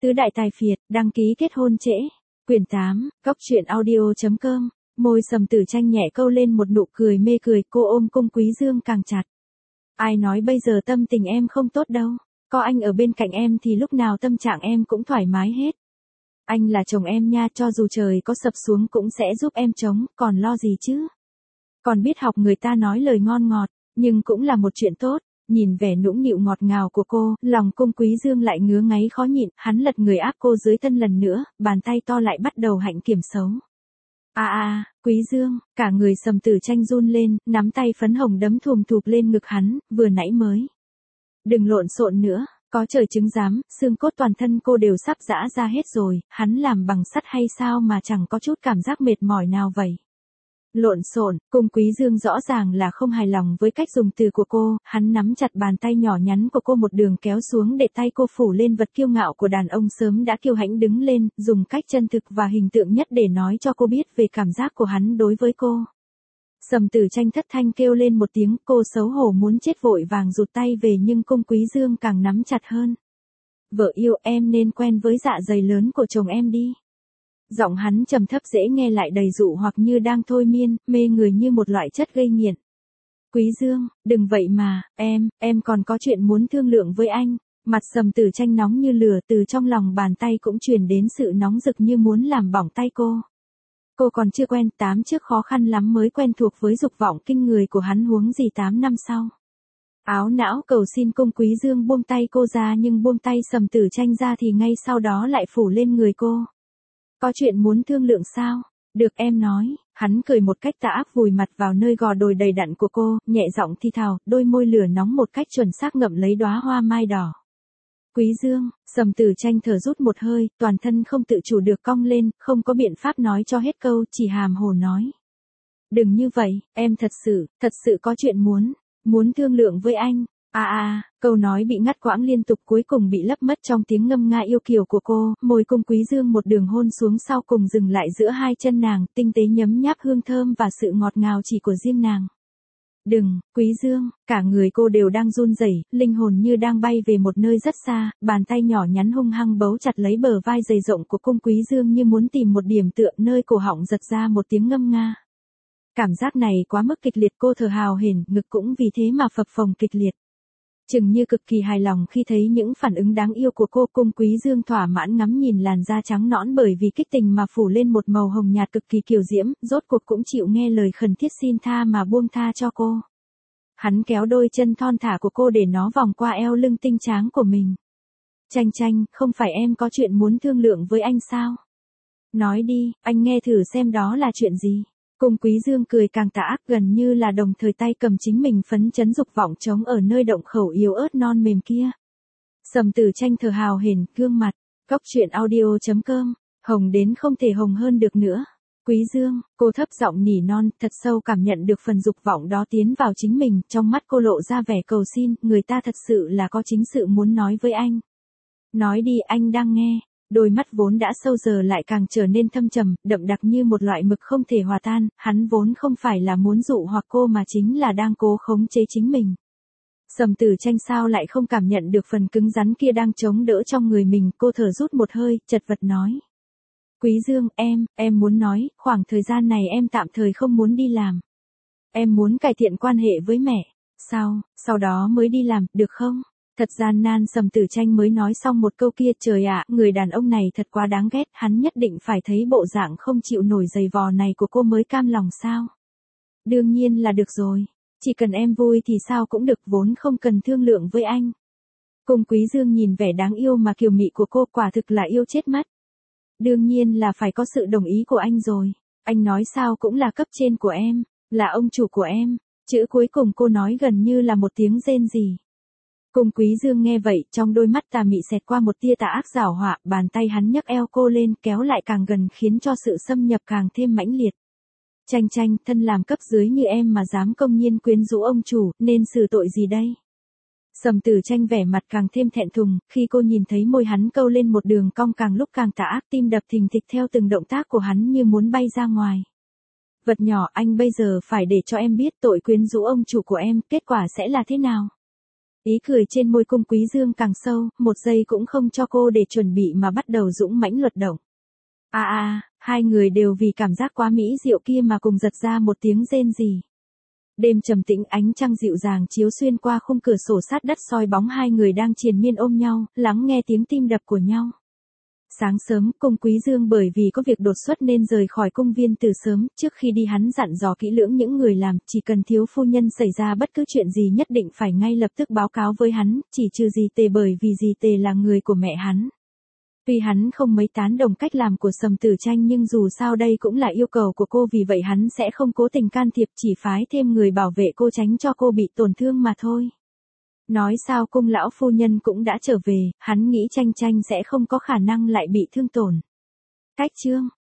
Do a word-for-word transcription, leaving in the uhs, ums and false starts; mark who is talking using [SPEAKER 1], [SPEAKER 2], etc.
[SPEAKER 1] Tứ đại tài phiệt, đăng ký kết hôn trễ. Quyển tám, Cóc truyện audio chấm com. Môi Sầm Tử Tranh nhẹ câu lên một nụ cười mê cười, cô ôm Cung Quý Dương càng chặt. Ai nói bây giờ tâm tình em không tốt đâu, có anh ở bên cạnh em thì lúc nào tâm trạng em cũng thoải mái hết. Anh là chồng em nha, cho dù trời có sập xuống cũng sẽ giúp em chống, còn lo gì chứ. Còn biết học người ta nói lời ngon ngọt, nhưng cũng là một chuyện tốt. Nhìn vẻ nũng nịu ngọt ngào của cô, lòng Cung Quý Dương lại ngứa ngáy khó nhịn, hắn lật người áp cô dưới thân lần nữa, bàn tay to lại bắt đầu hạnh kiểm xấu. A a, Quý Dương, cả người Sầm Tử Tranh run lên, nắm tay phấn hồng đấm thùm thụp lên ngực hắn, vừa nãy mới. Đừng lộn xộn nữa, có trời chứng giám, xương cốt toàn thân cô đều sắp giã ra hết rồi, hắn làm bằng sắt hay sao mà chẳng có chút cảm giác mệt mỏi nào vậy. Lộn xộn, Cung Quý Dương rõ ràng là không hài lòng với cách dùng từ của cô, hắn nắm chặt bàn tay nhỏ nhắn của cô một đường kéo xuống để tay cô phủ lên vật kiêu ngạo của đàn ông sớm đã kiêu hãnh đứng lên, dùng cách chân thực và hình tượng nhất để nói cho cô biết về cảm giác của hắn đối với cô. Sầm Tử Tranh thất thanh kêu lên một tiếng, cô xấu hổ muốn chết vội vàng rụt tay về nhưng Cung Quý Dương càng nắm chặt hơn. Vợ yêu, em nên quen với dạ dày lớn của chồng em đi. Giọng hắn trầm thấp dễ nghe lại đầy dụ hoặc như đang thôi miên, mê người như một loại chất gây nghiện. Quý Dương, đừng vậy mà, em, em còn có chuyện muốn thương lượng với anh. Mặt Sầm Tử Tranh nóng như lửa, từ trong lòng bàn tay cũng truyền đến sự nóng rực như muốn làm bỏng tay cô. Cô còn chưa quen, tám trước khó khăn lắm mới quen thuộc với dục vọng kinh người của hắn, huống gì tám năm sau. Áo não cầu xin Cung Quý Dương buông tay cô ra, nhưng buông tay Sầm Tử Tranh ra thì ngay sau đó lại phủ lên người cô. Có chuyện muốn thương lượng sao? Được, em nói. Hắn cười một cách tà ác, vùi mặt vào nơi gò đồi đầy đặn của cô, nhẹ giọng thi thào, đôi môi lửa nóng một cách chuẩn xác ngậm lấy đóa hoa mai đỏ. Quý Dương, Sầm Tử Tranh thở rút một hơi, toàn thân không tự chủ được cong lên, không có biện pháp nói cho hết câu, chỉ hàm hồ nói. Đừng như vậy, em thật sự, thật sự có chuyện muốn, muốn thương lượng với anh. À à, câu nói bị ngắt quãng liên tục, cuối cùng bị lấp mất trong tiếng ngâm nga yêu kiều của cô, môi Cung Quý Dương một đường hôn xuống, sau cùng dừng lại giữa hai chân nàng, tinh tế nhấm nháp hương thơm và sự ngọt ngào chỉ của riêng nàng. Đừng, Quý Dương, cả người cô đều đang run rẩy, linh hồn như đang bay về một nơi rất xa, bàn tay nhỏ nhắn hung hăng bấu chặt lấy bờ vai dày rộng của Cung Quý Dương như muốn tìm một điểm tựa, nơi cổ họng giật ra một tiếng ngâm nga. Cảm giác này quá mức kịch liệt, cô thở hào hển, ngực cũng vì thế mà phập phồng kịch liệt. Chừng như cực kỳ hài lòng khi thấy những phản ứng đáng yêu của cô, Cung Quý Dương thỏa mãn ngắm nhìn làn da trắng nõn bởi vì kích tình mà phủ lên một màu hồng nhạt cực kỳ kiều diễm, rốt cuộc cũng chịu nghe lời khẩn thiết xin tha mà buông tha cho cô. Hắn kéo đôi chân thon thả của cô để nó vòng qua eo lưng tinh tráng của mình. Tranh Tranh, không phải em có chuyện muốn thương lượng với anh sao? Nói đi, anh nghe thử xem đó là chuyện gì. Cung Quý Dương cười càng tà ác, gần như là đồng thời tay cầm chính mình phấn chấn dục vọng trống ở nơi động khẩu yếu ớt non mềm kia. Sầm Tử Tranh thở hào hển, gương mặt. Cóc truyện audio chấm com. Hồng đến không thể hồng hơn được nữa. Quý Dương, cô thấp giọng nỉ non, thật sâu cảm nhận được phần dục vọng đó tiến vào chính mình, trong mắt cô lộ ra vẻ cầu xin, người ta thật sự là có chính sự muốn nói với anh. Nói đi, anh đang nghe. Đôi mắt vốn đã sâu giờ lại càng trở nên thâm trầm, đậm đặc như một loại mực không thể hòa tan, hắn vốn không phải là muốn dụ hoặc cô mà chính là đang cố khống chế chính mình. Sầm Tử Tranh sao lại không cảm nhận được phần cứng rắn kia đang chống đỡ trong người mình, cô thở rút một hơi, chật vật nói. Quý Dương, em, em muốn nói, khoảng thời gian này em tạm thời không muốn đi làm. Em muốn cải thiện quan hệ với mẹ, sau, sau đó mới đi làm, được không? Thật gian nan, Sầm Tử Tranh mới nói xong một câu kia, trời ạ, người đàn ông này thật quá đáng ghét, hắn nhất định phải thấy bộ dạng không chịu nổi giày vò này của cô mới cam lòng sao? Đương nhiên là được rồi, chỉ cần em vui thì sao cũng được, vốn không cần thương lượng với anh. Cung Quý Dương nhìn vẻ đáng yêu mà kiều mị của cô, quả thực là yêu chết mất. Đương nhiên là phải có sự đồng ý của anh rồi, anh nói sao cũng là cấp trên của em, là ông chủ của em, chữ cuối cùng cô nói gần như là một tiếng rên rỉ. Cung Quý Dương nghe vậy, trong đôi mắt tà mị xẹt qua một tia tà ác giảo họa, bàn tay hắn nhấc eo cô lên, kéo lại càng gần khiến cho sự xâm nhập càng thêm mãnh liệt. Tranh Tranh, thân làm cấp dưới như em mà dám công nhiên quyến rũ ông chủ, nên xử tội gì đây? Sầm Tử Tranh vẻ mặt càng thêm thẹn thùng, khi cô nhìn thấy môi hắn câu lên một đường cong càng lúc càng tà ác, tim đập thình thịch theo từng động tác của hắn như muốn bay ra ngoài. Vật nhỏ, anh bây giờ phải để cho em biết tội quyến rũ ông chủ của em, kết quả sẽ là thế nào? Ý cười trên môi Cung Quý Dương càng sâu, một giây cũng không cho cô để chuẩn bị mà bắt đầu dũng mãnh luật động. A à, a, à, hai người đều vì cảm giác quá mỹ diệu kia mà cùng giật ra một tiếng rên rỉ. Đêm trầm tĩnh, ánh trăng dịu dàng chiếu xuyên qua khung cửa sổ sát đất soi bóng hai người đang triền miên ôm nhau, lắng nghe tiếng tim đập của nhau. Sáng sớm, Cung Quý Dương bởi vì có việc đột xuất nên rời khỏi cung viên từ sớm, trước khi đi hắn dặn dò kỹ lưỡng những người làm, chỉ cần thiếu phu nhân xảy ra bất cứ chuyện gì nhất định phải ngay lập tức báo cáo với hắn, chỉ trừ dì Tề bởi vì dì Tề là người của mẹ hắn. Tuy hắn không mấy tán đồng cách làm của Sầm Tử Tranh nhưng dù sao đây cũng là yêu cầu của cô, vì vậy hắn sẽ không cố tình can thiệp, chỉ phái thêm người bảo vệ cô tránh cho cô bị tổn thương mà thôi. Nói sao Cung lão phu nhân cũng đã trở về, hắn nghĩ Tranh Tranh sẽ không có khả năng lại bị thương tổn. Cách chương